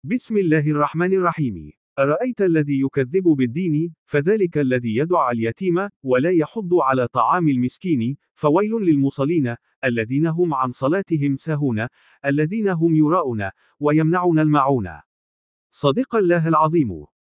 بسم الله الرحمن الرحيم. أرأيت الذي يكذب بالدين، فذلك الذي يدع اليتيم، ولا يحض على طعام المسكين، فويل للمصلين، الذين هم عن صلاتهم ساهون، الذين هم يراءون، ويمنعون الماعون. صدق الله العظيم.